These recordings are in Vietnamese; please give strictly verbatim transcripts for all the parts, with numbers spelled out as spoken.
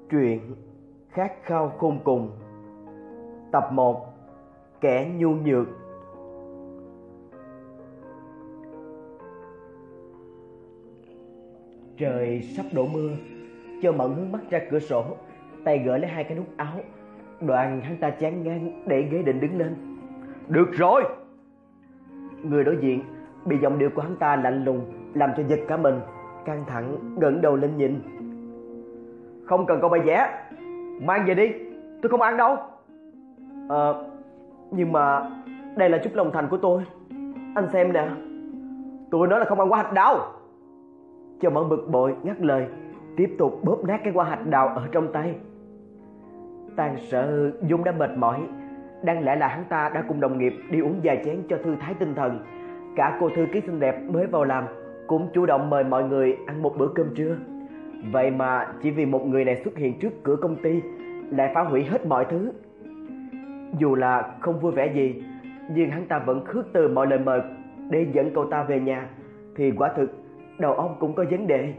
Truyện Khát khao khôn cùng. Tập một. Kẻ nhu nhược. Trời sắp đổ mưa. Châu Mẫn hướng mắt ra cửa sổ, tay gỡ lấy hai cái nút áo. Đoạn hắn ta chán ngang đẩy ghế định đứng lên. Được rồi! Người đối diện bị giọng điệu của hắn ta lạnh lùng làm cho giật cả mình, căng thẳng ngẩng đầu lên nhìn. Không cần con bài vẽ, mang về đi, tôi không ăn đâu. Ờ, nhưng mà đây là chút lòng thành của tôi, anh xem nè. Tôi nói là không ăn quả hạch đào. Châu Mẫn bực bội ngắt lời, tiếp tục bóp nát cái quả hạch đào ở trong tay. Tàn sợ Dung đã mệt mỏi, đáng lẽ là hắn ta đã cùng đồng nghiệp đi uống vài chén cho thư thái tinh thần. Cả cô thư ký xinh đẹp mới vào làm cũng chủ động mời mọi người ăn một bữa cơm trưa. Vậy mà chỉ vì một người này xuất hiện trước cửa công ty lại phá hủy hết mọi thứ. Dù là không vui vẻ gì, nhưng hắn ta vẫn khước từ mọi lời mời để dẫn cậu ta về nhà, thì quả thực đầu óc cũng có vấn đề.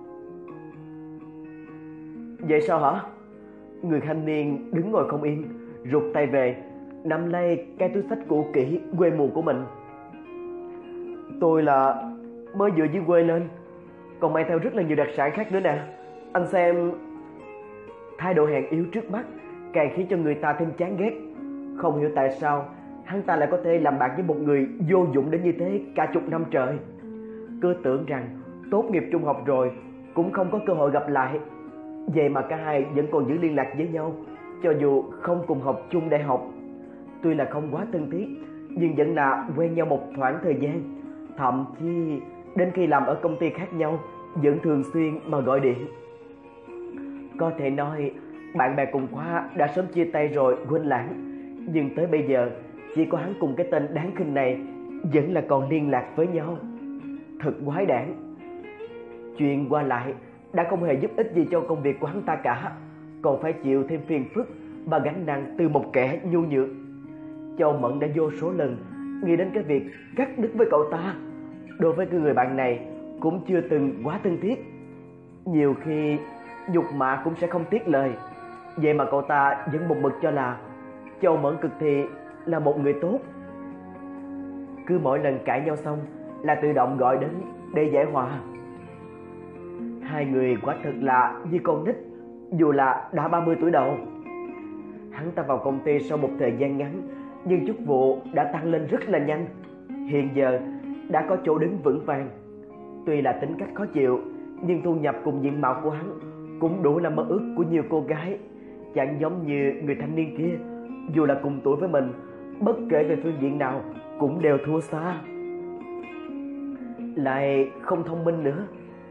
Vậy sao hả? Người thanh niên đứng ngồi không yên, rụt tay về, nắm lấy cái túi xách cũ kỹ quê mùa của mình. Tôi là mới vừa dưới quê lên, còn mang theo rất là nhiều đặc sản khác nữa nè. Anh xem. Thái độ hèn yếu trước mắt càng khiến cho người ta thêm chán ghét. Không hiểu tại sao hắn ta lại có thể làm bạn với một người vô dụng đến như thế cả chục năm trời. Cứ tưởng rằng tốt nghiệp trung học rồi cũng không có cơ hội gặp lại. Vậy mà cả hai vẫn còn giữ liên lạc với nhau, cho dù không cùng học chung đại học. Tuy là không quá thân thiết, nhưng vẫn là quen nhau một khoảng thời gian. Thậm chí đến khi làm ở công ty khác nhau vẫn thường xuyên mà gọi điện. Có thể nói bạn bè cùng khóa đã sớm chia tay rồi quên lãng, nhưng tới bây giờ chỉ có hắn cùng cái tên đáng khinh này vẫn là còn liên lạc với nhau. Thật quái đản. Chuyện qua lại đã không hề giúp ích gì cho công việc của hắn ta cả, còn phải chịu thêm phiền phức và gánh nặng từ một kẻ nhu nhược. Châu Mẫn đã vô số lần nghĩ đến cái việc cắt đứt với cậu ta. Đối với người bạn này cũng chưa từng quá thân thiết, nhiều khi nhục mạ cũng sẽ không tiếc lời. Vậy mà cậu ta vẫn một mực cho là Châu Mẫn cực thì là một người tốt. Cứ mỗi lần cãi nhau xong là tự động gọi đến để giải hòa. Hai người quả thực là như con nít, dù là đã ba mươi tuổi đầu. Hắn ta vào công ty sau một thời gian ngắn, nhưng chức vụ đã tăng lên rất là nhanh. Hiện giờ đã có chỗ đứng vững vàng. Tuy là tính cách khó chịu, nhưng thu nhập cùng diện mạo của hắn cũng đủ là mơ ước của nhiều cô gái. Chẳng giống như người thanh niên kia, dù là cùng tuổi với mình, bất kể về phương diện nào cũng đều thua xa. Lại không thông minh nữa.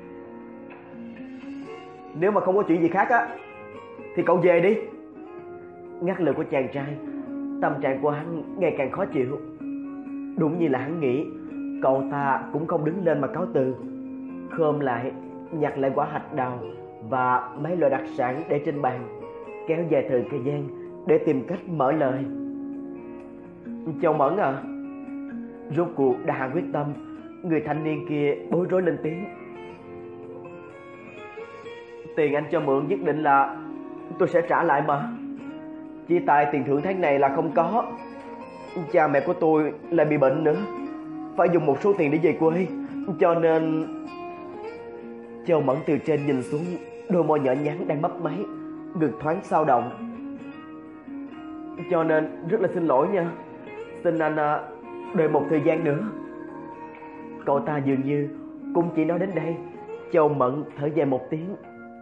Nếu mà không có chuyện gì khác á thì cậu về đi. Ngắt lời của chàng trai, tâm trạng của hắn ngày càng khó chịu. Đúng như là hắn nghĩ, cậu ta cũng không đứng lên mà cáo từ. Khom lại nhặt lại quả hạch đào và mấy loại đặc sản để trên bàn, kéo dài thời thời gian để tìm cách mở lời. Châu Mẫn à. Rốt cuộc đã hạ quyết tâm, người thanh niên kia bối rối lên tiếng. Tiền anh cho mượn nhất định là tôi sẽ trả lại mà. Chỉ tại tiền thưởng tháng này là không có. Cha mẹ của tôi lại bị bệnh nữa, phải dùng một số tiền để về quê, cho nên... Châu Mẫn từ trên nhìn xuống, đôi môi nhỏ nhắn đang mấp máy, ngực thoáng xao động. Cho nên rất là xin lỗi nha. Xin anh à, đợi một thời gian nữa. Cậu ta dường như cũng chỉ nói đến đây. Châu Mẫn thở dài một tiếng.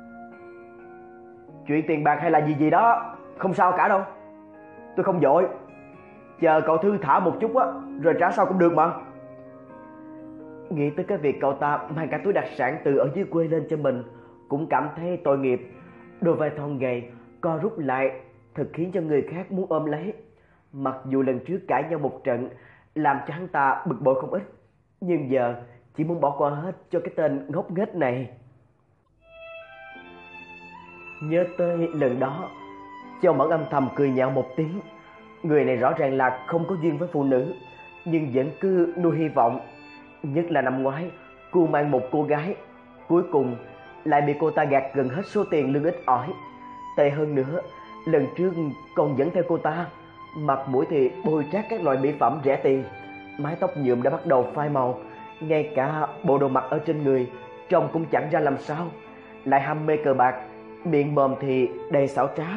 Chuyện tiền bạc hay là gì gì đó không sao cả đâu, tôi không vội. Chờ cậu thư thả một chút á, rồi trả sau cũng được mà. Nghĩ tới cái việc cậu ta mang cả túi đặc sản từ ở dưới quê lên cho mình, cũng cảm thấy tội nghiệp. Đôi vai thon gầy co rút lại, thật khiến cho người khác muốn ôm lấy. Mặc dù lần trước cãi nhau một trận làm cho hắn ta bực bội không ít, nhưng giờ chỉ muốn bỏ qua hết cho cái tên ngốc nghếch này. Nhớ tới lần đó, Châu Mẫn âm thầm cười nhạo một tiếng. Người này rõ ràng là không có duyên với phụ nữ, nhưng vẫn cứ nuôi hy vọng. Nhất là năm ngoái, cô mang một cô gái, cuối cùng lại bị cô ta gạt gần hết số tiền lương ít ỏi. Tệ hơn nữa, lần trước còn dẫn theo cô ta, mặt mũi thì bôi trát các loại mỹ phẩm rẻ tiền, mái tóc nhuộm đã bắt đầu phai màu, ngay cả bộ đồ mặc ở trên người trông cũng chẳng ra làm sao, lại ham mê cờ bạc, miệng mồm thì đầy xảo trá.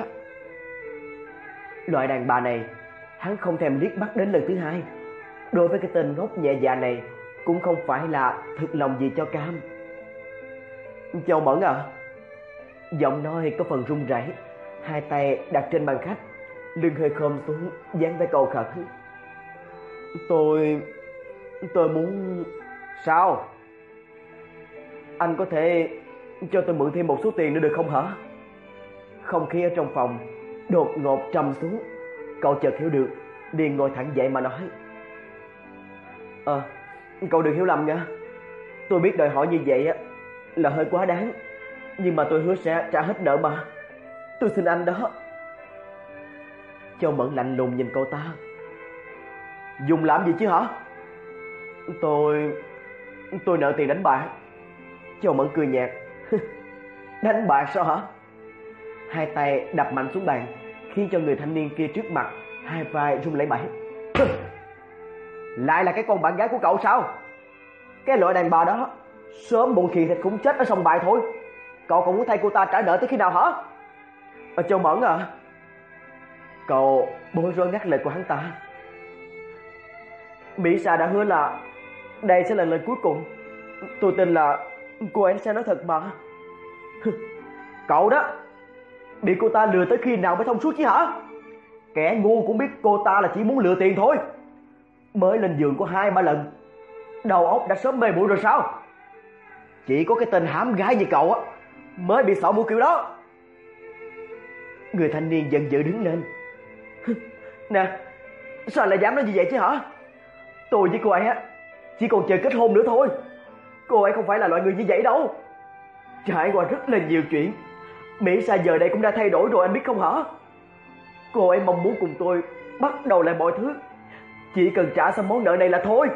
Loại đàn bà này hắn không thèm liếc mắt đến lần thứ hai. Đối với cái tên ngốc nhẹ dạ này cũng không phải là thực lòng gì cho cam. Châu Mẫn à? Giọng nói có phần run rẩy, hai tay đặt trên bàn khách, lưng hơi khom xuống, dáng vẻ cầu khẩn. Tôi... tôi muốn... Sao? Anh có thể cho tôi mượn thêm một số tiền nữa được không hả? Không khí ở trong phòng đột ngột trầm xuống. Cậu chợt hiểu được, liền ngồi thẳng dậy mà nói: Ờ, cậu đừng hiểu lầm nha. Tôi biết đòi hỏi như vậy á là hơi quá đáng, nhưng mà tôi hứa sẽ trả hết nợ mà. Tôi xin anh đó. Châu Mẫn lạnh lùng nhìn cậu ta. Dùng làm gì chứ hả? Tôi... tôi nợ tiền đánh bạc. Châu Mẫn cười nhạt. Đánh bạc sao hả? Hai tay đập mạnh xuống bàn, khiến cho người thanh niên kia trước mặt hai vai run lẩy bẩy. Lại là cái con bạn gái của cậu sao? Cái loại đàn bà đó sớm muộn gì thì cũng chết ở sòng bài thôi. Cậu còn muốn thay cô ta trả nợ tới khi nào hả? À, Châu Mẫn à? Cậu bối rối ngắt lời của hắn ta. Mỹ Sa đã hứa là đây sẽ là lời cuối cùng. Tôi tin là cô ấy sẽ nói thật mà. Cậu đó, bị cô ta lừa tới khi nào mới thông suốt chứ hả? Kẻ ngu cũng biết cô ta là chỉ muốn lừa tiền thôi. Mới lên giường có hai ba lần, đầu óc đã sớm mê muội rồi sao? Chỉ có cái tên hãm gái như cậu á mới bị sợ mũi kiểu đó. Người thanh niên giận dữ đứng lên. Nè, sao lại dám nói như vậy chứ hả? Tôi với cô ấy á chỉ còn chờ kết hôn nữa thôi. Cô ấy không phải là loại người như vậy đâu. Trải qua rất là nhiều chuyện, Mỹ Sa giờ đây cũng đã thay đổi rồi, anh biết không hả? Cô ấy mong muốn cùng tôi bắt đầu lại mọi thứ, chỉ cần trả xong món nợ này là thôi.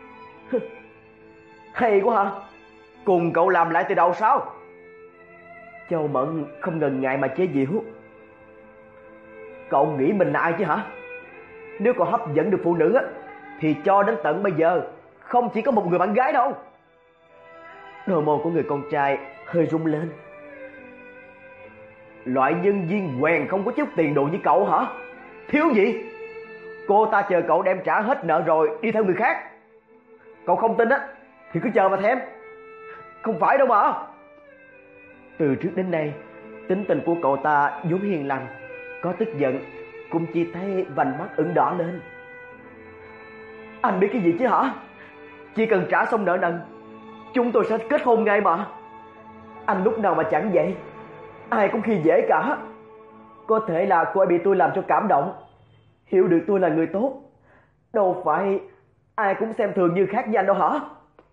Hay quá hả? Cùng cậu làm lại từ đầu sao? Châu Mẫn không ngần ngại mà chế giễu. Cậu nghĩ mình là ai chứ hả? Nếu cậu hấp dẫn được phụ nữ á thì cho đến tận bây giờ không chỉ có một người bạn gái đâu. Đôi môi của người con trai hơi rung lên. Loại nhân viên quèn không có chút tiền đồ như cậu hả? Thiếu gì? Cô ta chờ cậu đem trả hết nợ rồi đi theo người khác. Cậu không tin á thì cứ chờ mà xem. Không phải đâu mà. Từ trước đến nay, tính tình của cậu ta vốn hiền lành, có tức giận cũng chỉ thấy vành mắt ửng đỏ lên. Anh biết cái gì chứ hả? Chỉ cần trả xong nợ nần, chúng tôi sẽ kết hôn ngay mà. Anh lúc nào mà chẳng vậy, ai cũng khi dễ cả. Có thể là cô ấy bị tôi làm cho cảm động, hiểu được tôi là người tốt. Đâu phải ai cũng xem thường như khác với anh đâu hả?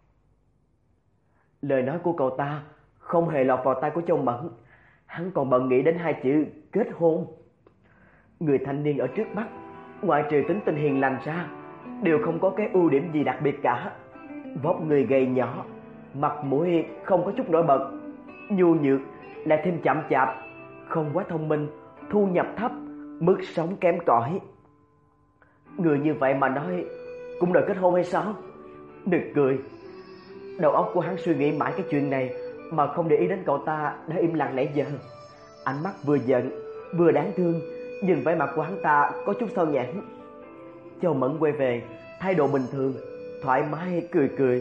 Lời nói của cậu ta không hề lọt vào tai của Châu Mẫn. Hắn còn bận nghĩ đến hai chữ kết hôn. Người thanh niên ở trước mắt, ngoại trừ tính tình hiền lành ra, đều không có cái ưu điểm gì đặc biệt cả. Vóc người gầy nhỏ, mặt mũi không có chút nổi bật, nhu nhược, lại thêm chậm chạp, không quá thông minh, thu nhập thấp, mức sống kém cỏi. Người như vậy mà nói cũng đòi kết hôn hay sao? Đừng cười. Đầu óc của hắn suy nghĩ mãi cái chuyện này mà không để ý đến cậu ta đã im lặng nãy giờ. Ánh mắt vừa giận vừa đáng thương, nhìn vẻ mặt của hắn ta có chút sao nhãn. Châu Mẫn quay về thái độ bình thường, thoải mái cười cười.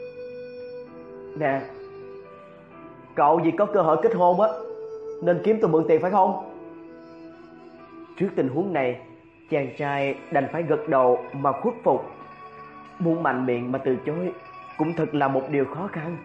Nè, cậu vì có cơ hội kết hôn á nên kiếm tôi mượn tiền phải không? Trước tình huống này, chàng trai đành phải gật đầu mà khuất phục. Muốn mạnh miệng mà từ chối cũng thật là một điều khó khăn.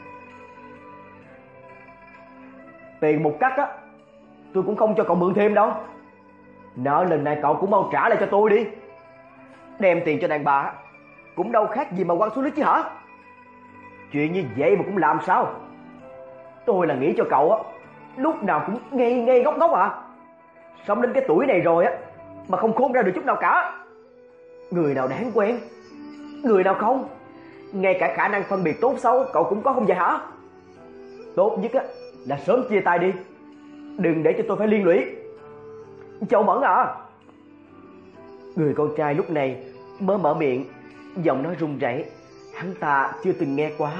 Tiền một cắt á tôi cũng không cho cậu mượn thêm đâu. Nợ lần này cậu cũng mau trả lại cho tôi đi. Đem tiền cho đàn bà cũng đâu khác gì mà quăng xuống nước chứ hả? Chuyện như vậy mà cũng làm sao? Tôi là nghĩ cho cậu á, lúc nào cũng ngây ngây ngốc ngốc à. Sống đến cái tuổi này rồi á mà không khôn ra được chút nào cả. Người nào đáng quen, người nào không. Ngay cả khả năng phân biệt tốt xấu cậu cũng có không vậy hả? Tốt nhất á là sớm chia tay đi, Đừng để cho tôi phải liên lụy. Châu Mẫn à. Người con trai lúc này mới mở miệng, giọng nói run rẩy, hắn ta chưa từng nghe qua.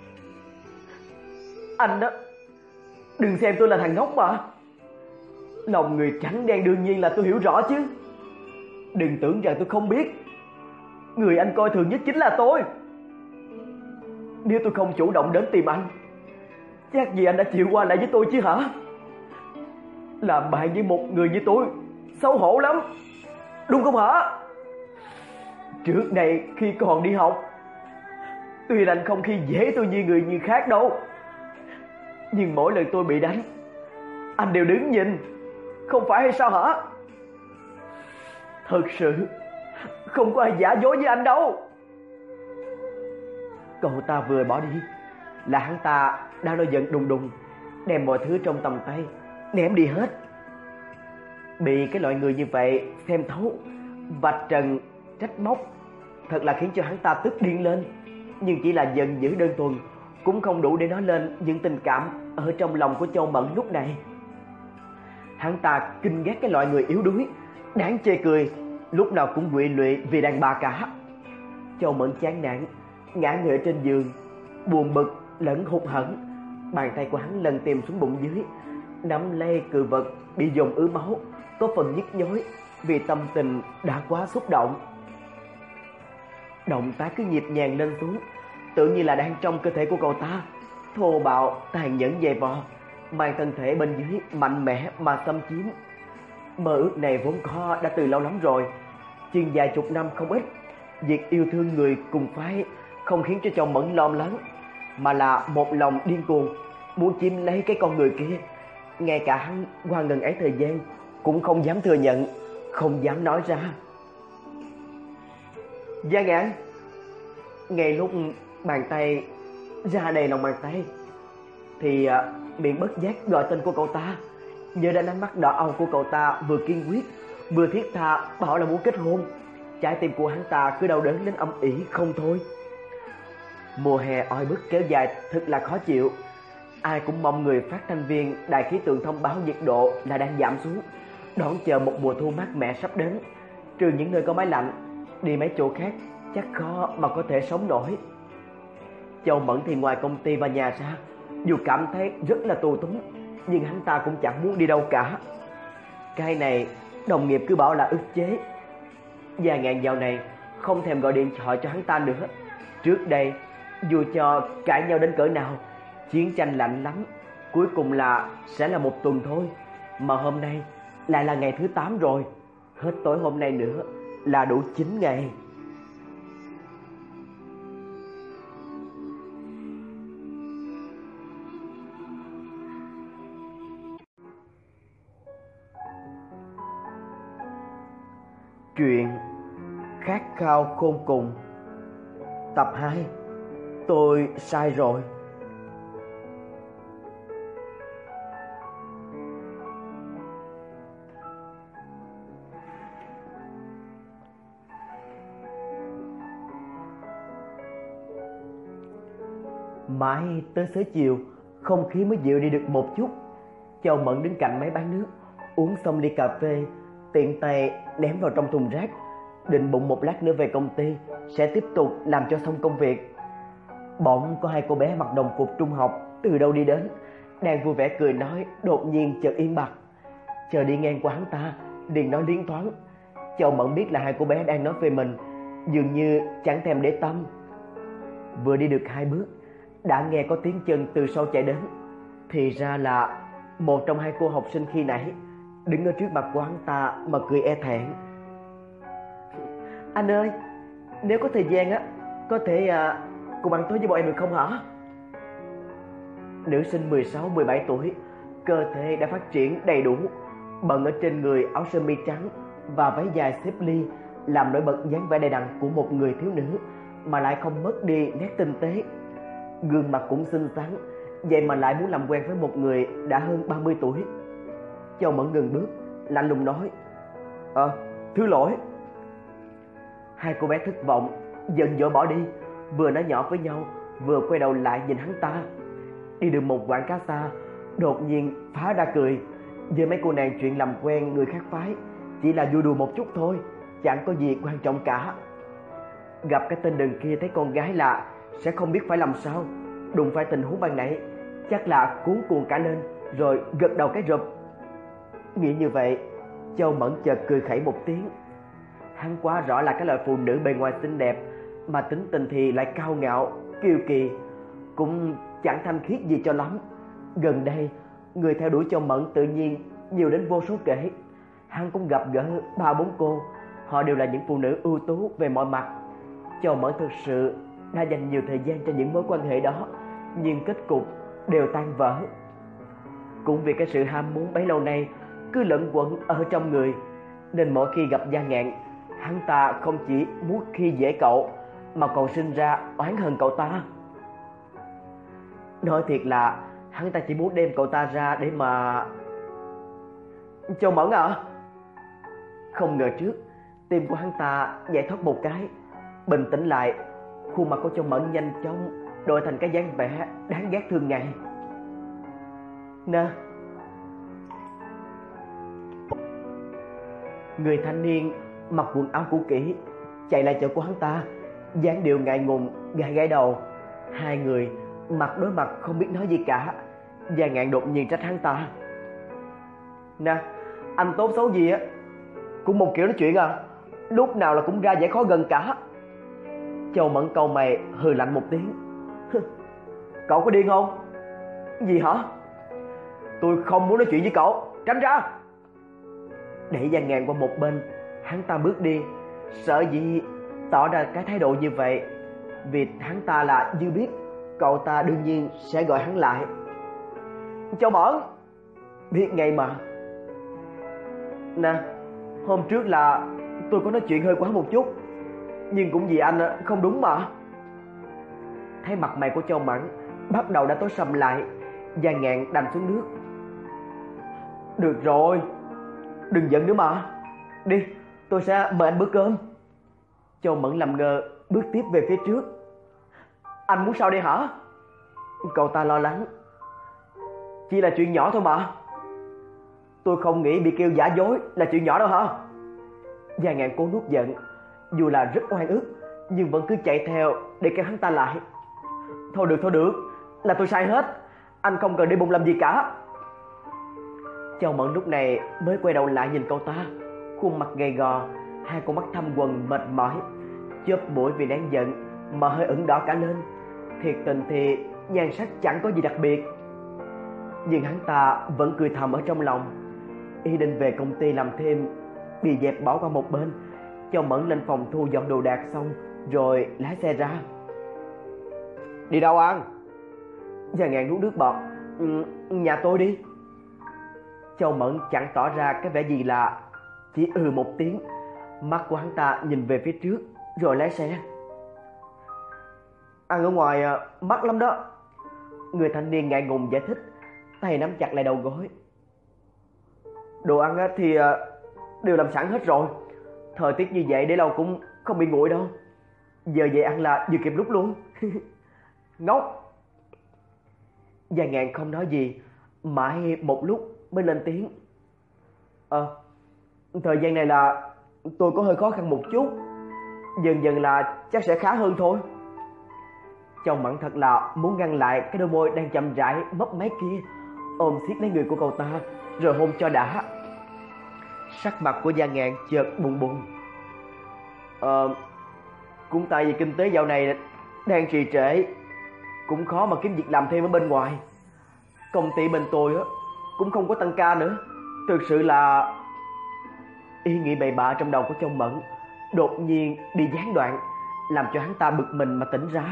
Anh đó, đừng xem tôi là thằng ngốc mà. Lòng người trắng đen đương nhiên là tôi hiểu rõ chứ. Đừng tưởng rằng tôi không biết. Người anh coi thường nhất chính là tôi. Nếu tôi không chủ động đến tìm anh, chắc gì anh đã chịu qua lại với tôi chứ hả? Làm bạn với một người như tôi xấu hổ lắm, đúng không hả? Trước này khi còn đi học, tuy là anh không khi dễ tôi như người như khác đâu, nhưng mỗi lần tôi bị đánh, anh đều đứng nhìn, không phải hay sao hả? Thật sự không có ai giả dối với anh đâu. Cậu ta vừa bỏ đi là hắn ta đang nổi giận đùng đùng, đem mọi thứ trong tầm tay ném đi hết. Bị cái loại người như vậy xem thấu, vạch trần, trách móc, thật là khiến cho hắn ta tức điên lên. Nhưng chỉ là giận dữ đơn thuần cũng không đủ để nói lên những tình cảm ở trong lòng của Châu Mẫn lúc này. Hắn ta kinh ghét cái loại người yếu đuối, đáng chê cười, lúc nào cũng quỵ lụy vì đàn bà cả. Châu Mẫn chán nản ngã người trên giường, buồn bực lẫn hụt hẫng. Bàn tay của hắn lần tìm xuống bụng dưới, nắm lấy cự vật bị dồn ứ máu, có phần nhức nhối vì tâm tình đã quá xúc động. Động tác cứ nhịp nhàng lên xuống, tự như là đang trong cơ thể của cậu ta, thô bạo tàn nhẫn dày vò, mang thân thể bên dưới mạnh mẽ mà xâm chiếm. Mơ ước này vốn có đã từ lâu lắm rồi, chừng vài chục năm không ít. Việc yêu thương người cùng phái không khiến cho Châu Mẫn lo lắng, mà là một lòng điên cuồng muốn chiếm lấy cái con người kia. Ngay cả hắn qua ngần ấy thời gian cũng không dám thừa nhận, không dám nói ra. Gia Ngạn. Ngay lúc bàn tay ra đầy lòng bàn tay thì miệng bất giác gọi tên của cậu ta. Nhớ đến ánh mắt đỏ âu của cậu ta vừa kiên quyết vừa thiết tha bảo là muốn kết hôn, trái tim của hắn ta cứ đau đớn đến âm ỉ không thôi. Mùa hè oi bức kéo dài thật là khó chịu. Ai cũng mong người phát thanh viên đài khí tượng thông báo nhiệt độ là đang giảm xuống, đón chờ một mùa thu mát mẻ sắp đến. Trừ những nơi có máy lạnh, đi mấy chỗ khác chắc khó mà có thể sống nổi. Châu Mẫn thì ngoài công ty và nhà ra, dù cảm thấy rất là tù túng, nhưng hắn ta cũng chẳng muốn đi đâu cả. Cái này đồng nghiệp cứ bảo là ức chế. Gia Ngạn dạo này không thèm gọi điện thoại cho hắn ta nữa. Trước đây dù cho cãi nhau đến cỡ nào, chiến tranh lạnh lắm, cuối cùng là sẽ là một tuần thôi. Mà hôm nay lại là ngày thứ tám rồi, hết tối hôm nay nữa là đủ chín ngày. Chuyện Khát khao khôn cùng, tập hai. Tôi sai rồi. Mãi tới xế chiều, không khí mới dịu đi được một chút. Châu Mẫn đứng cạnh máy bán nước, uống xong ly cà phê, tiện tay ném vào trong thùng rác, định bụng một lát nữa về công ty sẽ tiếp tục làm cho xong công việc. Bỗng có hai cô bé mặc đồng phục trung học từ đâu đi đến, đang vui vẻ cười nói, đột nhiên chợt im bặt. Chờ đi ngang qua hắn ta liền nói liến thoáng. Châu Mẫn biết là hai cô bé đang nói về mình, dường như chẳng thèm để tâm. Vừa đi được hai bước đã nghe có tiếng chân từ sau chạy đến. Thì ra là một trong hai cô học sinh khi nãy đứng ở trước mặt của hắn ta mà cười e thẹn. Anh ơi, nếu có thời gian á, có thể à, cùng ăn tối với bọn em được không hả? Nữ sinh mười sáu mười bảy tuổi, cơ thể đã phát triển đầy đủ, bận ở trên người áo sơ mi trắng và váy dài xếp ly, làm nổi bật dáng vẻ đầy đặn của một người thiếu nữ mà lại không mất đi nét tinh tế. Gương mặt cũng xinh xắn, vậy mà lại muốn làm quen với một người đã hơn ba mươi tuổi. Châu Mẫn ngừng bước, lạnh lùng nói, Ờ, thứ lỗi. Hai cô bé thất vọng, giận dỗi bỏ đi, vừa nói nhỏ với nhau, vừa quay đầu lại nhìn hắn ta. Đi được một quãng khá xa, đột nhiên phá ra cười, Với mấy cô nàng chuyện làm quen người khác phái chỉ là vui đùa một chút thôi, chẳng có gì quan trọng cả. Gặp cái tên đần kia thấy con gái lạ sẽ không biết phải làm sao, đụng phải tình huống ban nãy chắc là cuống cuồng cả lên rồi gật đầu cái rụp. Nghĩ như vậy, Châu Mẫn chợt cười khẩy một tiếng. Hắn quá rõ là cái loại phụ nữ bề ngoài xinh đẹp mà tính tình thì lại cao ngạo, kiêu kỳ, cũng chẳng thanh khiết gì cho lắm. Gần đây, người theo đuổi Châu Mẫn tự nhiên nhiều đến vô số kể. Hắn cũng gặp gỡ ba bốn cô, họ đều là những phụ nữ ưu tú về mọi mặt. Châu Mẫn thực sự đã dành nhiều thời gian cho những mối quan hệ đó, nhưng kết cục đều tan vỡ. Cũng vì cái sự ham muốn bấy lâu nay cứ lẫn quẩn ở trong người, nên mỗi khi gặp Gia Ngạn, hắn ta không chỉ muốn khi dễ cậu mà còn sinh ra oán hận cậu ta. Nói thiệt là hắn ta chỉ muốn đem cậu ta ra để mà... Châu Mẫn à? Không ngờ trước, tim của hắn ta nhảy thoát một cái. Bình tĩnh lại, khuôn mặt của Châu Mẫn nhanh chóng đổi thành cái dáng vẻ đáng ghét thường ngày. Nè. Người thanh niên mặc quần áo cũ kỹ chạy lại chỗ của hắn ta, dáng điệu ngại ngùng gãi gãi đầu. Hai người mặt đối mặt không biết nói gì cả. Gia Ngạn đột nhiên trách hắn ta. Nè, anh tốt xấu gì á cũng một kiểu nói chuyện à, lúc nào là cũng ra vẻ khó gần cả. Châu Mẫn cau mày hừ lạnh một tiếng. Cậu có điên không? Gì hả? Tôi không muốn nói chuyện với cậu, tránh ra. Đẩy Gia Ngạn qua một bên, hắn ta bước đi. Sợ gì tỏ ra cái thái độ như vậy, vì hắn ta là dư biết cậu ta đương nhiên sẽ gọi hắn lại. Châu Mẫn, biết ngay mà. Nè, hôm trước là tôi có nói chuyện hơi quá một chút, nhưng cũng vì anh không đúng mà. Thấy mặt mày của Châu Mẫn bắt đầu đã tối sầm lại, Gia Ngạn đành xuống nước. Được rồi, đừng giận nữa mà. Đi, tôi sẽ mời anh bữa cơm. Châu Mẫn làm ngơ bước tiếp về phía trước. Anh muốn sao đây hả? Cậu ta lo lắng. Chỉ là chuyện nhỏ thôi mà. Tôi không nghĩ bị kêu giả dối là chuyện nhỏ đâu hả? Gia Ngạn cố nuốt giận, dù là rất oan ức nhưng vẫn cứ chạy theo để kéo hắn ta lại. Thôi được thôi được, là tôi sai hết, anh không cần để bụng làm gì cả. Châu Mẫn lúc này mới quay đầu lại nhìn cậu ta, khuôn mặt gầy gò, hai con mắt thâm quầng mệt mỏi, chớp mũi vì đáng giận mà hơi ửng đỏ cả lên. Thiệt tình thì nhan sắc chẳng có gì đặc biệt, nhưng hắn ta vẫn cười thầm ở trong lòng. Ý định về công ty làm thêm bị dẹp bỏ qua một bên. Châu Mẫn lên phòng thu dọn đồ đạc xong rồi lái xe ra. Đi đâu ăn? Gia Ngạn nuốt nước bọt. Ừ, nhà tôi đi. Châu Mẫn chẳng tỏ ra cái vẻ gì lạ, chỉ ừ một tiếng. Mắt của hắn ta nhìn về phía trước rồi lái xe. Ăn ở ngoài mắc lắm đó. Người thanh niên ngại ngùng giải thích, tay nắm chặt lại đầu gối. Đồ ăn thì đều làm sẵn hết rồi, thời tiết như vậy để lâu cũng không bị nguội đâu. Giờ về ăn là vừa kịp lúc luôn. Ngốc. Gia Ngạn không nói gì, mãi một lúc mới lên tiếng. Ờ, thời gian này là tôi có hơi khó khăn một chút, dần dần là chắc sẽ khá hơn thôi. Châu Mẫn thật là muốn ngăn lại cái đôi môi đang chậm rãi mấp máy kia, ôm siết lấy người của cậu ta rồi hôn cho đã. Sắc mặt của Gia Ngạn chợt buồn buồn. Ờ, cũng tại vì kinh tế dạo này đang trì trệ, cũng khó mà kiếm việc làm thêm ở bên ngoài. Công ty bên tôi á cũng không có tăng ca nữa. Thực sự là... Ý nghĩ bậy bạ trong đầu của Châu Mẫn đột nhiên bị gián đoạn, làm cho hắn ta bực mình mà tỉnh ra.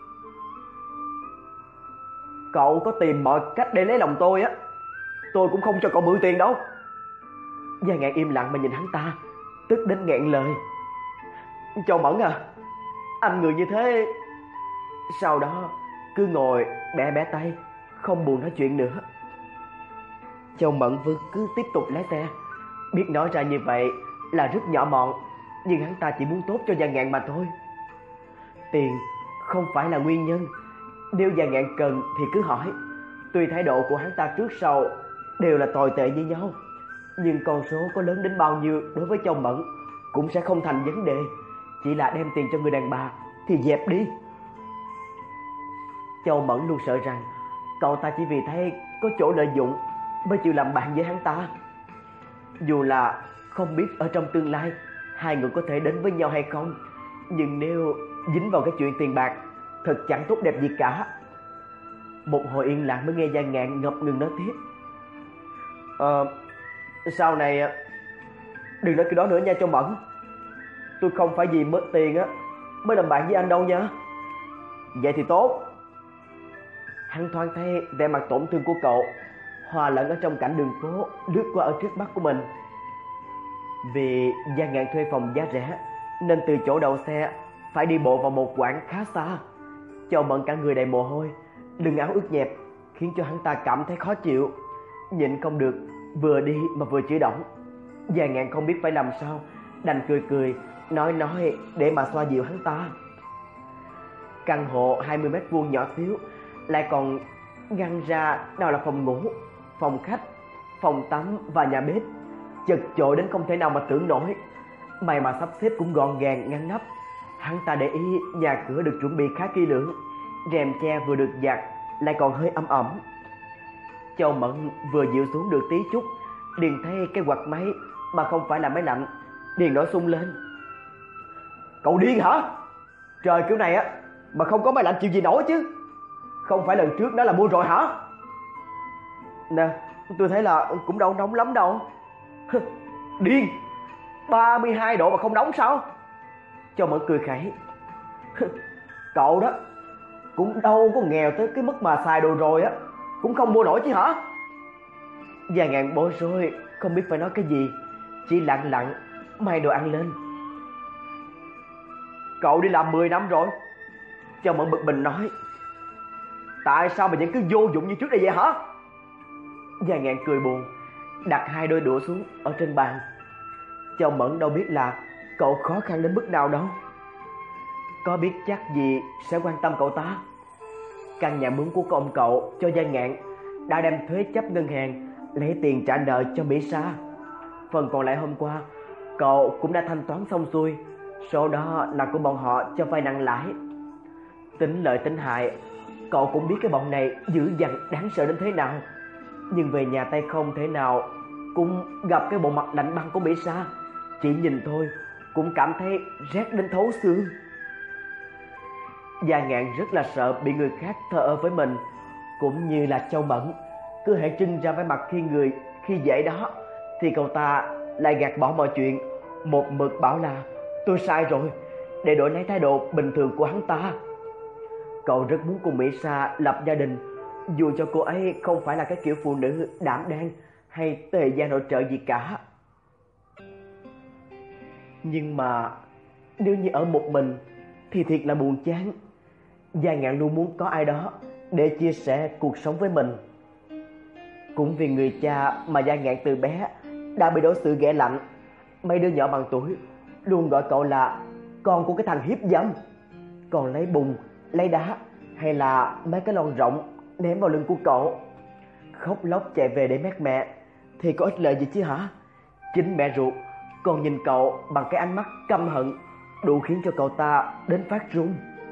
Cậu có tìm mọi cách để lấy lòng tôi á, tôi cũng không cho cậu mượn tiền đâu. Gia Ngạn im lặng mà nhìn hắn ta, tức đến nghẹn lời. Châu Mẫn à, anh người như thế. Sau đó cứ ngồi bẻ bẻ tay, không buồn nói chuyện nữa. Châu Mẫn vẫn cứ tiếp tục lái xe. Biết nói ra như vậy là rất nhỏ mọn, nhưng hắn ta chỉ muốn tốt cho Gia Ngạn mà thôi. Tiền không phải là nguyên nhân, nếu Gia Ngạn cần thì cứ hỏi. Tuy thái độ của hắn ta trước sau đều là tồi tệ như nhau, nhưng con số có lớn đến bao nhiêu đối với Châu Mẫn cũng sẽ không thành vấn đề, chỉ là đem tiền cho người đàn bà thì dẹp đi. Châu Mẫn luôn sợ rằng cậu ta chỉ vì thấy có chỗ lợi dụng mới chịu làm bạn với hắn ta. Dù là không biết ở trong tương lai hai người có thể đến với nhau hay không, nhưng nếu dính vào cái chuyện tiền bạc thật chẳng tốt đẹp gì cả. Một hồi yên lặng mới nghe Gia Ngạn ngập ngừng nói tiếp. Ờ, sau này đừng nói cái đó nữa nha Châu Mẫn. Tôi không phải vì mất tiền á mới làm bạn với anh đâu nha. Vậy thì tốt. Hắn thoáng thấy vẻ mặt tổn thương của cậu hòa lẫn ở trong cảnh đường phố lướt qua ở trước mắt của mình. Vì Gia Ngạn thuê phòng giá rẻ nên từ chỗ đậu xe phải đi bộ vào một quãng khá xa. Châu Mẫn cả người đầy mồ hôi, lưng áo ướt nhẹp khiến cho hắn ta cảm thấy khó chịu, nhịn không được vừa đi mà vừa chửi đổng. Gia Ngạn không biết phải làm sao, đành cười cười nói nói để mà xoa dịu hắn ta. Căn hộ hai mươi mét vuông nhỏ xíu, lại còn ngăn ra nào là phòng ngủ, phòng khách, phòng tắm và nhà bếp, chật chội đến không thể nào mà tưởng nổi. May mà sắp xếp cũng gọn gàng ngăn nắp. Hắn ta để ý nhà cửa được chuẩn bị khá kỹ lưỡng, rèm che vừa được giặt lại còn hơi ấm ẩm. Châu Mẫn vừa dịu xuống được tí chút, liền thấy cái quạt máy mà không phải là máy lạnh, liền nổi sung lên. Cậu điên hả? Trời kiểu này á mà không có máy lạnh chịu gì nổi chứ. Không phải lần trước đó là mua rồi hả? Nè, tôi thấy là cũng đâu nóng lắm đâu. Điên, ba mươi hai độ mà không nóng sao? Châu Mẫn cười khẩy. Cậu đó cũng đâu có nghèo tới cái mức mà xài đồ rồi á cũng không mua nổi chứ hả? Gia Ngạn bối rối không biết phải nói cái gì, chỉ lặng lặng may đồ ăn lên. Cậu đi làm mười năm rồi. Châu Mẫn bực mình nói. Tại sao mà vẫn cứ vô dụng như trước đây vậy hả? Gia Ngạn cười buồn, đặt hai đôi đũa xuống ở trên bàn. Châu Mẫn đâu biết là cậu khó khăn đến mức nào đâu, có biết chắc gì sẽ quan tâm cậu ta. Căn nhà mướn của ông cậu cho Gia Ngạn đã đem thuế chấp ngân hàng lấy tiền trả nợ cho Mỹ Sa. Phần còn lại hôm qua cậu cũng đã thanh toán xong xuôi, số đó là của bọn họ cho vay nặng lãi. Tính lợi tính hại, cậu cũng biết cái bọn này dữ dằn đáng sợ đến thế nào. Nhưng về nhà tay không thể nào cũng gặp cái bộ mặt lạnh băng của Mỹ Sa, chỉ nhìn thôi cũng cảm thấy rét đến thấu xương. Gia Ngạn rất là sợ bị người khác thờ ơ với mình, cũng như là Châu Mẫn. Cứ hễ trưng ra vẻ mặt khi người khi dễ đó thì cậu ta lại gạt bỏ mọi chuyện, một mực bảo là tôi sai rồi, để đổi lấy thái độ bình thường của hắn ta. Cậu rất muốn cùng Mỹ Sa lập gia đình, dù cho cô ấy không phải là cái kiểu phụ nữ đảm đang hay tề gia nội trợ gì cả. Nhưng mà nếu như ở một mình thì thiệt là buồn chán. Gia Ngạn luôn muốn có ai đó để chia sẻ cuộc sống với mình. Cũng vì người cha mà Gia Ngạn từ bé đã bị đối xử ghẻ lạnh. Mấy đứa nhỏ bằng tuổi luôn gọi cậu là con của cái thằng hiếp dâm, còn lấy bùn, lấy đá hay là mấy cái lon rộng ném vào lưng của cậu. Khóc lóc chạy về để mát mẹ thì có ích lợi gì chứ hả? Chính mẹ ruột còn nhìn cậu bằng cái ánh mắt căm hận, đủ khiến cho cậu ta đến phát run.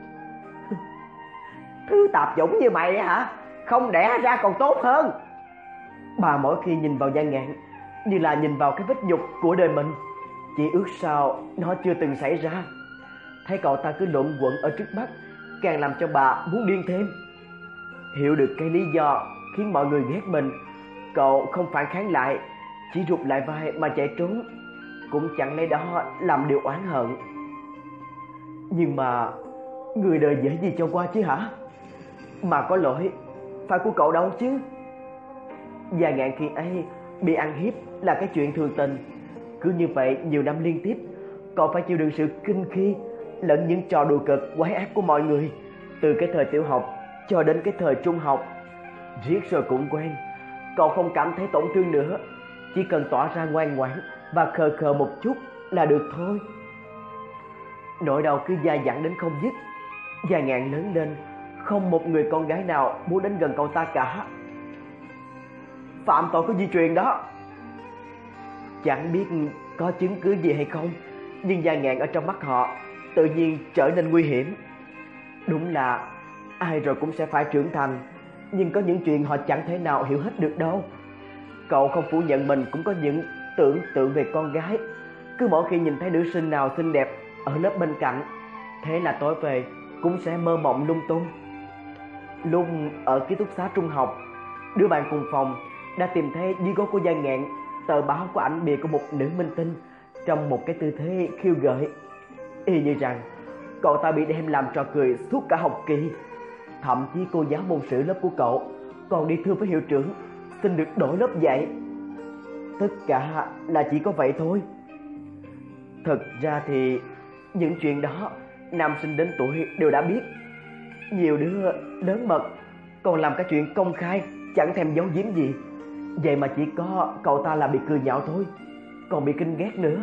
Thứ tạp chủng như mày hả? Không đẻ ra còn tốt hơn. Bà mỗi khi nhìn vào Gia Ngạn như là nhìn vào cái vết nhục của đời mình, chỉ ước sao nó chưa từng xảy ra. Thấy cậu ta cứ lộn quẩn ở trước mắt, càng làm cho bà muốn điên thêm. Hiểu được cái lý do khiến mọi người ghét mình, cậu không phản kháng lại, chỉ rụt lại vai mà chạy trốn, cũng chẳng lấy đó làm điều oán hận. Nhưng mà người đời dễ gì cho qua chứ hả? Mà có lỗi phải của cậu đâu chứ. Gia Ngạn khi ấy bị ăn hiếp là cái chuyện thường tình. Cứ như vậy nhiều năm liên tiếp, cậu phải chịu đựng sự kinh khi lẫn những trò đùa cợt quái ác của mọi người, từ cái thời tiểu học cho đến cái thời trung học. Riết rồi cũng quen, cậu không cảm thấy tổn thương nữa, chỉ cần tỏ ra ngoan ngoãn và khờ khờ một chút là được thôi. Nỗi đau cứ dai dẳng đến không dứt. Gia Ngạn lớn lên, không một người con gái nào muốn đến gần cậu ta cả. phạm tội có di truyền đó. Chẳng biết có chứng cứ gì hay không, nhưng Gia Ngạn ở trong mắt họ tự nhiên trở nên nguy hiểm. Đúng là ai rồi cũng sẽ phải trưởng thành, nhưng có những chuyện họ chẳng thể nào hiểu hết được đâu. Cậu không phủ nhận mình cũng có những tưởng tượng về con gái. Cứ mỗi khi nhìn thấy nữ sinh nào xinh đẹp ở lớp bên cạnh, thế là tối về cũng sẽ mơ mộng lung tung. Lúc ở ký túc xá trung học, đứa bạn cùng phòng đã tìm thấy dưới gối của Gia Ngạn tờ báo có ảnh bìa của một nữ minh tinh trong một cái tư thế khiêu gợi, y như rằng cậu ta bị đem làm trò cười suốt cả học kỳ. Thậm chí cô giáo môn sử lớp của cậu còn đi thư với hiệu trưởng xin được đổi lớp dạy. Tất cả là chỉ có vậy thôi. Thật ra thì những chuyện đó nam sinh đến tuổi đều đã biết. Nhiều đứa lớn mật còn làm cái chuyện công khai, chẳng thèm giấu giếm gì. Vậy mà chỉ có cậu ta là bị cười nhạo thôi, còn bị kinh ghét nữa.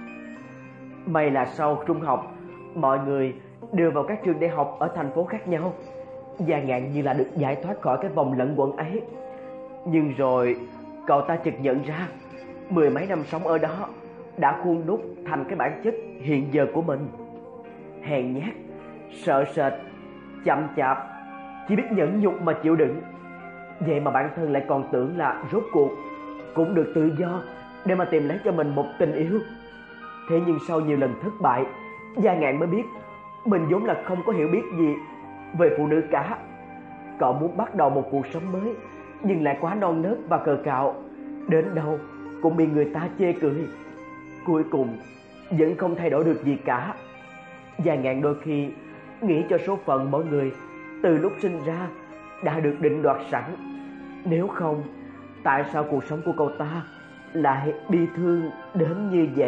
May là sau trung học, mọi người đưa vào các trường đại học ở thành phố khác nhau. Gia Ngạn như là được giải thoát khỏi cái vòng lẫn quẩn ấy. Nhưng rồi cậu ta chợt nhận ra mười mấy năm sống ở đó đã khuôn đúc thành cái bản chất hiện giờ của mình. Hèn nhát, sợ sệt, chậm chạp, chỉ biết nhẫn nhục mà chịu đựng. Vậy mà bản thân lại còn tưởng là rốt cuộc cũng được tự do để mà tìm lấy cho mình một tình yêu. Thế nhưng sau nhiều lần thất bại, Gia Ngạn mới biết mình vốn là không có hiểu biết gì về phụ nữ cả. Cậu muốn bắt đầu một cuộc sống mới, nhưng lại quá non nớt và cờ cạo, đến đâu cũng bị người ta chê cười. Cuối cùng vẫn không thay đổi được gì cả. Gia Ngạn đôi khi nghĩ cho số phận mỗi người từ lúc sinh ra đã được định đoạt sẵn. Nếu không, tại sao cuộc sống của cậu ta lại bi thương đến như vậy?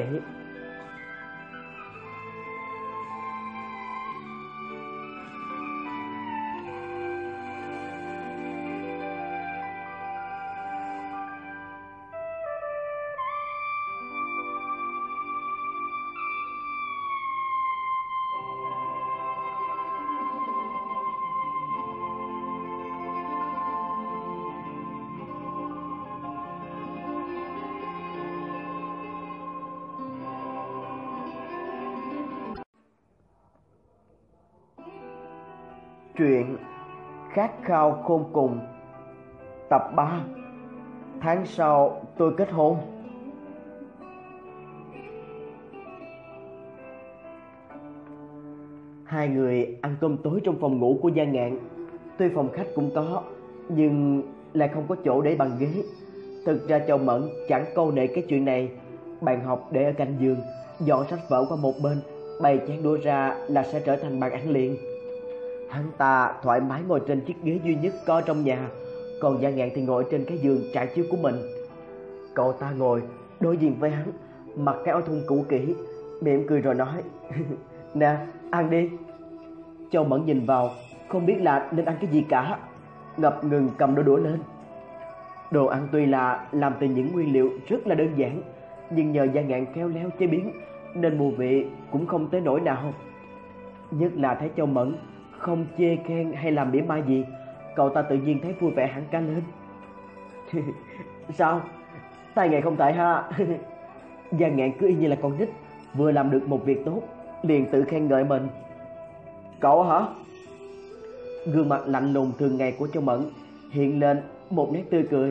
Truyện Khát khao khôn cùng, tập ba. Tháng sau tôi kết hôn. Hai người ăn cơm tối trong phòng ngủ của Gia Ngạn. Tuy phòng khách cũng có, nhưng lại không có chỗ để bàn ghế. Thực ra Châu Mẫn chẳng câu nệ cái chuyện này. Bàn học để ở cạnh giường, dọn sách vở qua một bên, bày chén đũa ra là sẽ trở thành bàn ăn liền. Hắn ta thoải mái ngồi trên chiếc ghế duy nhất có trong nhà, còn Gia Ngạn thì ngồi trên cái giường trải chiếu của mình. Cậu ta ngồi đối diện với hắn, mặc cái áo thun cũ kỹ, mỉm cười rồi nói: "Nè, ăn đi." Châu Mẫn nhìn vào, không biết là nên ăn cái gì cả, ngập ngừng cầm đôi đũa lên. Đồ ăn tuy là làm từ những nguyên liệu rất là đơn giản, nhưng nhờ Gia Ngạn khéo léo chế biến nên mùi vị cũng không tới nỗi nào. Nhất là thấy Châu Mẫn không chê khen hay làm mỉa mai gì, cậu ta tự nhiên thấy vui vẻ hẳn cả lên. "Sao? Tay nghề không tệ ha." Gia Ngạn cứ y như là con nít vừa làm được một việc tốt, liền tự khen ngợi mình. "Cậu hả?" Gương mặt lạnh lùng thường ngày của Châu Mẫn hiện lên một nét tươi cười.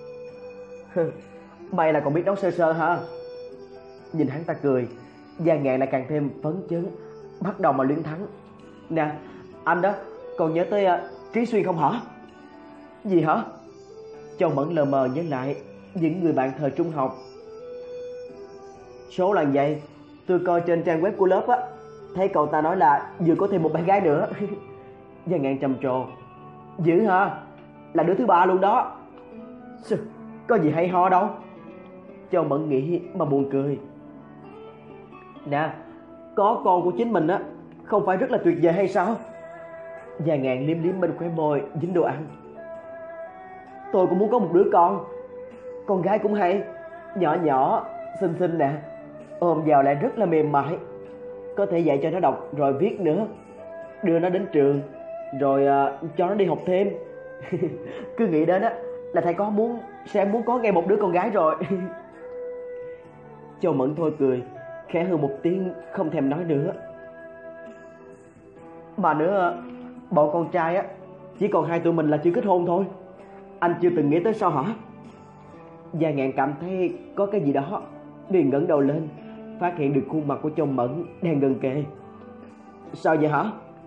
"Mày là còn biết nấu sơ sơ hả?" Nhìn hắn ta cười, Gia Ngạn lại càng thêm phấn chấn, bắt đầu mà luyến thắng. "Nè, anh đó, còn nhớ tới uh, Trí Xuyên không hả?" "Gì hả?" Châu Mẫn lờ mờ nhớ lại những người bạn thời trung học. "Số là vậy, tôi coi trên trang web của lớp á, thấy cậu ta nói là vừa có thêm một bạn gái nữa." Gia Ngạn trầm trồ. "Dữ hả? Là đứa thứ ba luôn đó." "Có gì hay ho đâu." Châu Mẫn nghĩ mà buồn cười. "Nè, có con của chính mình á, không phải rất là tuyệt vời hay sao?" Gia Ngạn liếm liếm bên khóe môi dính đồ ăn. "Tôi cũng muốn có một đứa con. Con gái cũng hay, nhỏ nhỏ, xinh xinh nè, ôm vào lại rất là mềm mại. Có thể dạy cho nó đọc rồi viết nữa, đưa nó đến trường, rồi uh, cho nó đi học thêm." Cứ nghĩ đến á là thầy có muốn sẽ muốn có ngay một đứa con gái rồi. Châu Mẫn thôi cười, khẽ hừ một tiếng không thèm nói nữa. Mà nữa, bọn con trai á, chỉ còn hai tụi mình là chưa kết hôn thôi. Anh chưa từng nghĩ tới sao hả? Gia Ngạn cảm thấy có cái gì đó, liền ngẩng đầu lên, phát hiện được khuôn mặt của Châu Mẫn đang gần kề. Sao vậy hả?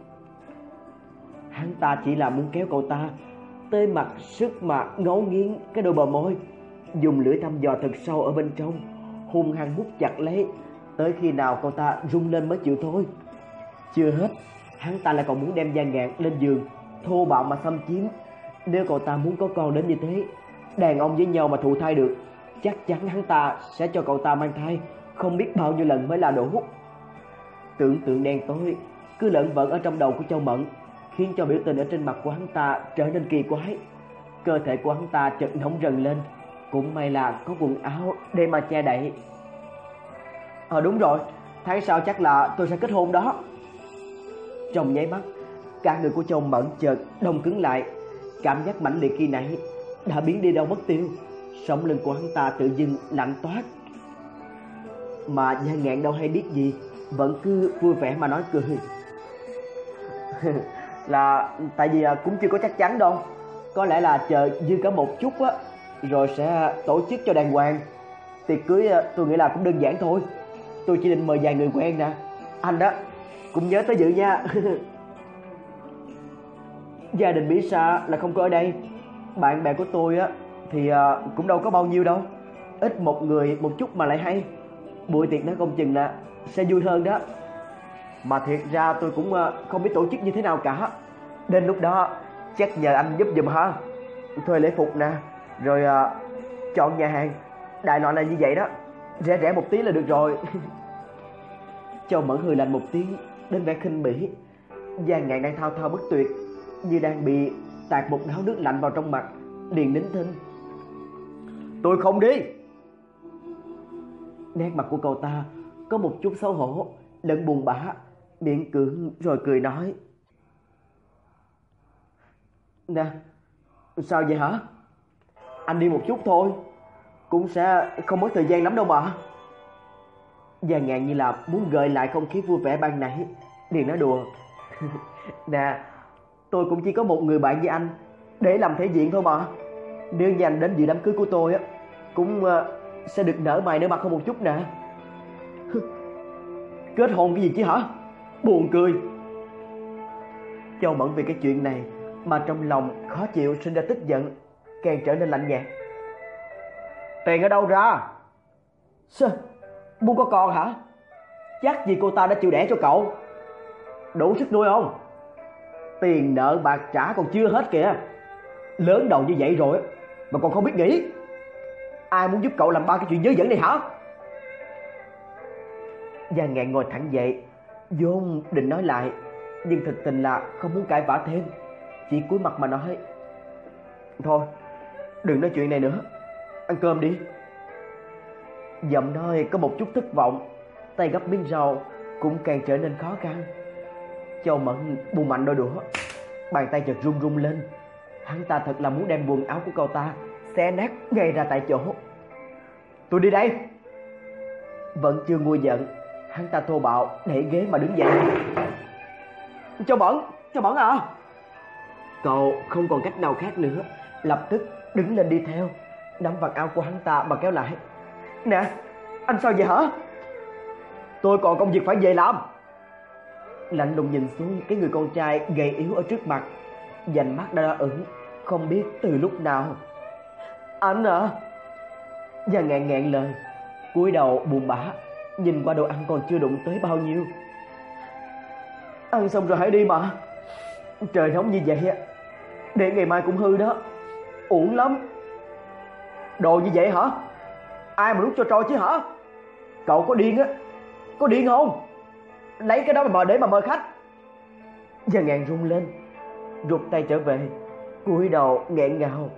Hắn ta chỉ là muốn kéo cậu ta tới mặt sức mà ngấu nghiến cái đôi bờ môi, dùng lưỡi thăm dò thật sâu ở bên trong, hung hăng hút chặt lấy, tới khi nào cậu ta rung lên mới chịu thôi. Chưa hết, hắn ta lại còn muốn đem Gia Ngạn lên giường, thô bạo mà xâm chiếm. Nếu cậu ta muốn có con đến như thế, đàn ông với nhau mà thụ thai được, chắc chắn hắn ta sẽ cho cậu ta mang thai không biết bao nhiêu lần mới là đủ. Tưởng tượng đen tối cứ lởn vởn ở trong đầu của Châu Mẫn, khiến cho biểu tình ở trên mặt của hắn ta trở nên kỳ quái. Cơ thể của hắn ta chợt nóng rần lên, cũng may là có quần áo để mà che đậy. Ờ đúng rồi, tháng sau chắc là tôi sẽ kết hôn đó. Trong nháy mắt, cả người của Châu Mẫn chợt đông cứng lại, cảm giác mãnh liệt khi nãy đã biến đi đâu mất tiêu. Sống lưng của hắn ta tự dưng lạnh toát. Mà Gia Ngạn đâu hay biết gì, vẫn cứ vui vẻ mà nói cười. Là tại vì cũng chưa có chắc chắn đâu, có lẽ là chờ dư cả một chút á, rồi sẽ tổ chức cho đàng hoàng. Tiệc cưới tôi nghĩ là cũng đơn giản thôi, tôi chỉ định mời vài người quen nè. Anh đó cũng nhớ tới dự nha. Gia đình Mỹ Sa là không có ở đây, bạn bè của tôi á thì cũng đâu có bao nhiêu đâu, ít một người một chút mà lại hay. Buổi tiệc nó công chừng là sẽ vui hơn đó. Mà thiệt ra tôi cũng không biết tổ chức như thế nào cả, đến lúc đó chắc nhờ anh giúp giùm ha. Thuê lễ phục nè, rồi uh, chọn nhà hàng, đại loại là như vậy đó, rẻ rẻ một tí là được rồi. Châu Mẫn hừ lạnh một tiếng, đến vẻ khinh bỉ. Gia Ngạn đang thao thao bất tuyệt, như đang bị tạt một gáo nước lạnh vào trong mặt, liền nín thinh. Tôi không đi. Nét mặt của cậu ta có một chút xấu hổ lẫn buồn bã, miễn cưỡng rồi cười nói. Nè, sao vậy hả? Anh đi một chút thôi, cũng sẽ không mất thời gian lắm đâu mà. Gia Ngạn như là muốn gợi lại không khí vui vẻ ban nãy, liền nói đùa. Nè, tôi cũng chỉ có một người bạn với anh, để làm thể diện thôi mà. Nếu như anh đến dự đám cưới của tôi á, cũng uh, sẽ được nở mày nở mặt hơn một chút nè. Kết hôn cái gì chứ hả? Buồn cười. Châu Mẫn vì cái chuyện này mà trong lòng khó chịu, sinh ra tức giận, càng trở nên lạnh nhạt. Tiền ở đâu ra? Sao? Muốn có con hả? Chắc gì cô ta đã chịu đẻ cho cậu. Đủ sức nuôi không? Tiền nợ bạc trả còn chưa hết kìa. Lớn đầu như vậy rồi mà còn không biết nghĩ. Ai muốn giúp cậu làm ba cái chuyện dớ dẫn này hả? Gia Ngạn ngồi thẳng dậy, vốn định nói lại, nhưng thực tình là không muốn cãi vã thêm, chỉ cúi mặt mà nói. Thôi, đừng nói chuyện này nữa, ăn cơm đi. Giọng nói có một chút thất vọng, tay gấp miếng rau cũng càng trở nên khó khăn. Châu Mẫn buông mạnh đôi đũa, bàn tay chợt run run lên. Hắn ta thật là muốn đem quần áo của cậu ta xé nát ngay ra tại chỗ. Tôi đi đây. Vẫn chưa nguôi giận, hắn ta thô bạo đẩy ghế mà đứng dậy. Châu Mẫn, Châu Mẫn à. Cậu không còn cách nào khác nữa, lập tức đứng lên đi theo, nắm vạt áo của hắn ta mà kéo lại. Nè, anh sao vậy hả? Tôi còn công việc phải về làm. Lạnh lùng nhìn xuống cái người con trai gầy yếu ở trước mặt, vành mắt đã đỏ ửng, không biết từ lúc nào. Anh à. Gia Ngạn nghẹn lời, cúi đầu buồn bã, nhìn qua đồ ăn còn chưa đụng tới bao nhiêu. Ăn xong rồi hãy đi mà. Trời nóng như vậy để ngày mai cũng hư đó, uổng lắm. Đồ như vậy hả? Ai mà đút cho trôi chứ hả? Cậu có điên á, có điên không? Lấy cái đó mà để mà mời khách. Gia Ngạn run lên, rụt tay trở về, cúi đầu nghẹn ngào.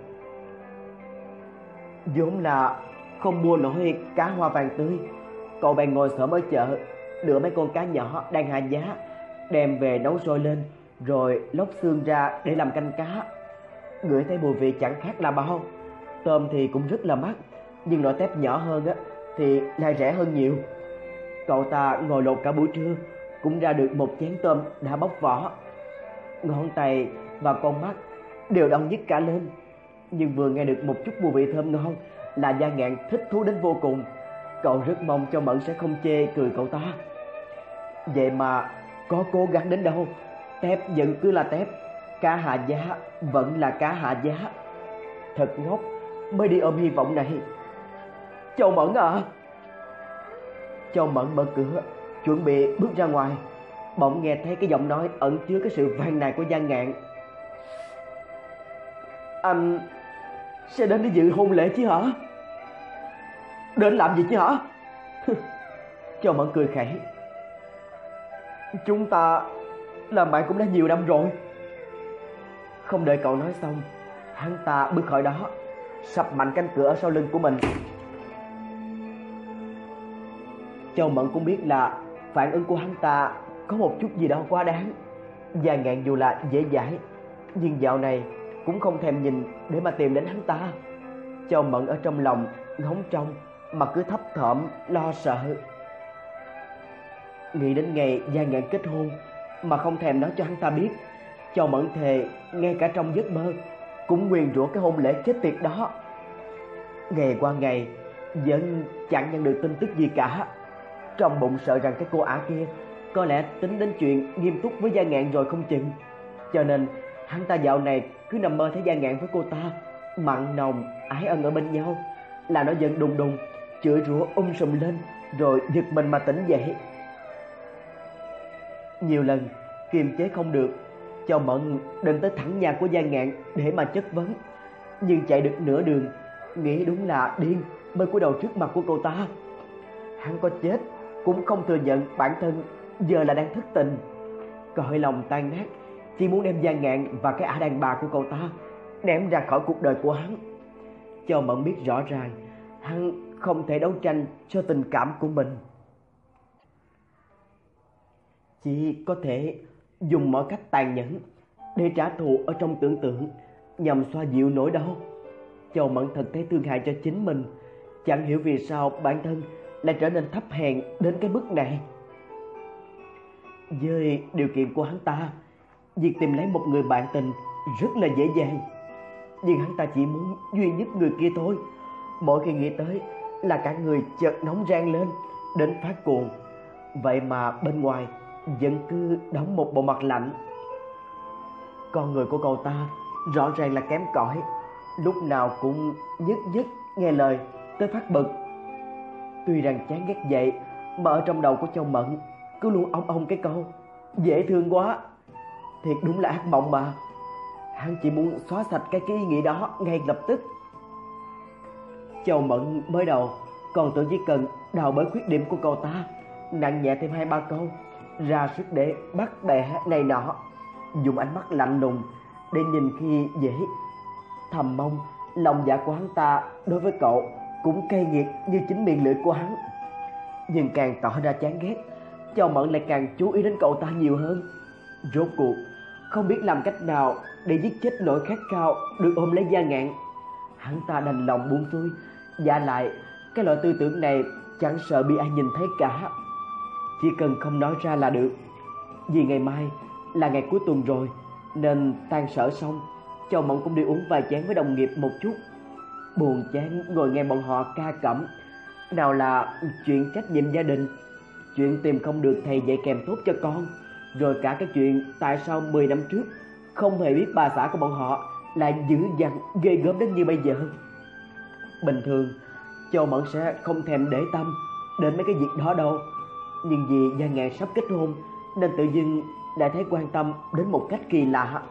Vốn là không mua nổi cá hoa vàng tươi, cậu bèn ngồi xổm ở chợ lựa mấy con cá nhỏ đang hạ giá, đem về nấu sôi lên, rồi lóc xương ra để làm canh cá. ngửi thấy mùi vị chẳng khác là bao. Tôm thì cũng rất là mắc, nhưng loại tép nhỏ hơn á thì lại rẻ hơn nhiều. Cậu ta ngồi lột cả buổi trưa cũng ra được một chén tôm đã bóc vỏ. Ngón tay và con mắt đều đau nhức cả lên, nhưng vừa nghe được một chút mùi vị thơm ngon là Gia Ngạn thích thú đến vô cùng. Cậu rất mong Châu Mẫn sẽ không chê cười cậu ta. Vậy mà có cố gắng đến đâu, tép vẫn cứ là tép, cá hạ giá vẫn là cá hạ giá. Thật ngốc mới đi ôm hy vọng này. Châu Mẫn à! Châu Mẫn mở cửa chuẩn bị bước ra ngoài, bỗng nghe thấy cái giọng nói ẩn chứa cái sự van nàn của Gia Ngạn. Anh sẽ đến để dự hôn lễ chứ hả? Đến làm gì chứ hả? Châu Mẫn cười khẩy. Chúng ta làm bạn cũng đã nhiều năm rồi. Không đợi cậu nói xong, hắn ta bước khỏi đó, sập mạnh cánh cửa ở sau lưng của mình. Châu Mẫn cũng biết là phản ứng của hắn ta có một chút gì đó quá đáng. Gia Ngạn dù là dễ dãi, nhưng dạo này cũng không thèm nhìn để mà tìm đến hắn ta. Châu Mẫn ở trong lòng ngóng trông mà cứ thấp thỏm lo sợ. Nghĩ đến ngày Gia Ngạn kết hôn mà không thèm nói cho hắn ta biết, Châu Mẫn thề ngay cả trong giấc mơ cũng nguyền rủa cái hôn lễ chết tiệt đó. Ngày qua ngày vẫn chẳng nhận được tin tức gì cả. Trong bụng sợ rằng cái cô ả kia có lẽ tính đến chuyện nghiêm túc với Gia Ngạn rồi không chừng, cho nên hắn ta dạo này cứ nằm mơ thấy Gia Ngạn với cô ta mặn nồng ái ân ở bên nhau, là nó giận đùng đùng chửi rủa um sùm lên, rồi giật mình mà tỉnh dậy. Nhiều lần kiềm chế không được, Châu Mẫn định tới thẳng nhà của Gia Ngạn để mà chất vấn, nhưng chạy được nửa đường nghĩ đúng là điên mới cúi đầu trước mặt của cô ta. Hắn có chết cũng không thừa nhận bản thân giờ là đang thất tình. Cõi lòng tan nát, chỉ muốn đem Gia Ngạn và cái ả đàn bà của cậu ta ném ra khỏi cuộc đời của hắn. Châu Mẫn biết rõ ràng hắn không thể đấu tranh cho tình cảm của mình, chỉ có thể dùng mọi cách tàn nhẫn để trả thù ở trong tưởng tượng, nhằm xoa dịu nỗi đau. Châu Mẫn thật thấy thương hại cho chính mình, chẳng hiểu vì sao bản thân lại trở nên thấp hèn đến cái mức này. Với điều kiện của hắn ta, việc tìm lấy một người bạn tình rất là dễ dàng, nhưng hắn ta chỉ muốn duy nhất người kia thôi. Mỗi khi nghĩ tới là cả người chợt nóng rang lên đến phát cuồng. Vậy mà bên ngoài vẫn cứ đóng một bộ mặt lạnh. Con người của cậu ta rõ ràng là kém cỏi, lúc nào cũng nhất nhất nghe lời tới phát bực. Tuy rằng chán ghét vậy mà ở trong đầu của Châu Mẫn cứ luôn ong ong cái câu dễ thương quá. Thiệt đúng là ác mộng mà. Hắn chỉ muốn xóa sạch cái ý nghĩ đó ngay lập tức. Châu Mẫn mới đầu còn tưởng chỉ cần đào bới khuyết điểm của cậu ta, nặng nhẹ thêm hai ba câu, ra sức để bắt bẻ này nọ, dùng ánh mắt lạnh lùng để nhìn khi dễ. Thầm mong lòng dạ của hắn ta đối với cậu cũng cay nghiệt như chính miệng lưỡi của hắn. Nhưng càng tỏ ra chán ghét, Châu Mẫn lại càng chú ý đến cậu ta nhiều hơn. Rốt cuộc không biết làm cách nào để giết chết nỗi khát khao được ôm lấy Gia Ngạn, hắn ta đành lòng buông xuôi. Dạ lại cái loại tư tưởng này chẳng sợ bị ai nhìn thấy cả, chỉ cần không nói ra là được. Vì ngày mai là ngày cuối tuần rồi, nên tan sở xong, Châu Mẫn cũng đi uống vài chén với đồng nghiệp một chút. Buồn chán ngồi nghe bọn họ ca cẩm, nào là chuyện trách nhiệm gia đình, chuyện tìm không được thầy dạy kèm tốt cho con, rồi cả cái chuyện tại sao mười năm trước không hề biết bà xã của bọn họ lại dữ dằn ghê gớm đến như bây giờ. Bình thường Châu Mẫn sẽ không thèm để tâm đến mấy cái việc đó đâu, nhưng vì Gia Ngạn sắp kết hôn nên tự dưng đã thấy quan tâm đến một cách kỳ lạ.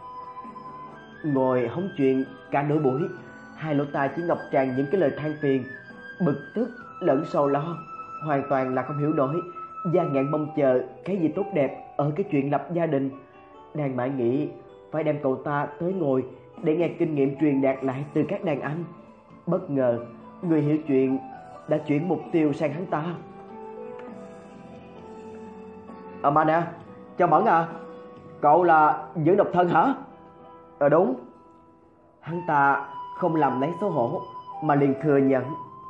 Ngồi hóng chuyện cả nửa buổi, hai lỗ tai chỉ ngập tràn những cái lời than phiền, bực tức lẫn sầu lo, hoàn toàn là không hiểu nổi Gia Ngạn mong chờ cái gì tốt đẹp ở cái chuyện lập gia đình. Đang mãi nghĩ phải đem cậu ta tới ngồi để nghe kinh nghiệm truyền đạt lại từ các đàn anh, bất ngờ người hiểu chuyện đã chuyển mục tiêu sang hắn ta. Ờ mà nè, Châu Mẫn à, cậu là vẫn độc thân hả? Ờ đúng. Hắn ta không làm lấy xấu hổ mà liền thừa nhận.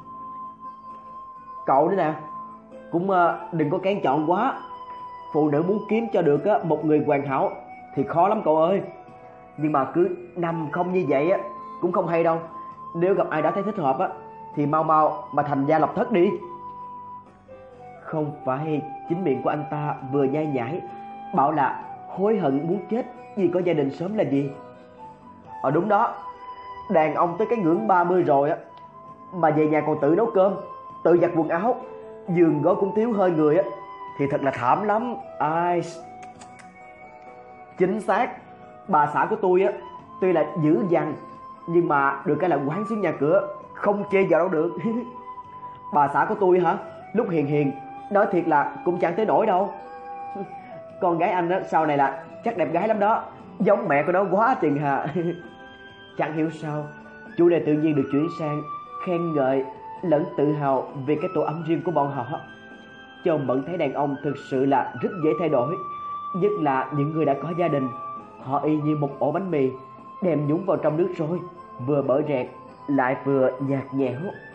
Cậu nữa nè, cũng uh, đừng có kén chọn quá. Phụ nữ muốn kiếm cho được uh, một người hoàn hảo thì khó lắm cậu ơi. Nhưng mà cứ nằm không như vậy á cũng không hay đâu. Nếu gặp ai đã thấy thích hợp á thì mau mau mà thành gia lập thất đi. Không phải chính miệng của anh ta vừa nhai nhãi bảo là hối hận muốn chết vì có gia đình sớm là gì? Ờ đúng đó, đàn ông tới cái ngưỡng ba mươi rồi á mà về nhà còn tự nấu cơm, tự giặt quần áo, giường gối cũng thiếu hơi người á thì thật là thảm lắm. Ai... Chính xác, bà xã của tôi á tuy là dữ dằn nhưng mà được cái là quán xuyến nhà cửa, không chê vào đâu được. Bà xã của tôi hả? Lúc hiền hiền nói thiệt là cũng chẳng tới nổi đâu. Con gái anh á sau này là chắc đẹp gái lắm đó, giống mẹ của nó quá chừng hà. Chẳng hiểu sao chủ đề tự nhiên được chuyển sang khen ngợi lẫn tự hào về cái tổ ấm riêng của bọn họ. Chồng Mẫn thấy đàn ông thực sự là rất dễ thay đổi, nhất là những người đã có gia đình. Họ y như một ổ bánh mì đem nhúng vào trong nước rồi, vừa bở rẹt lại vừa nhạt nhẽo.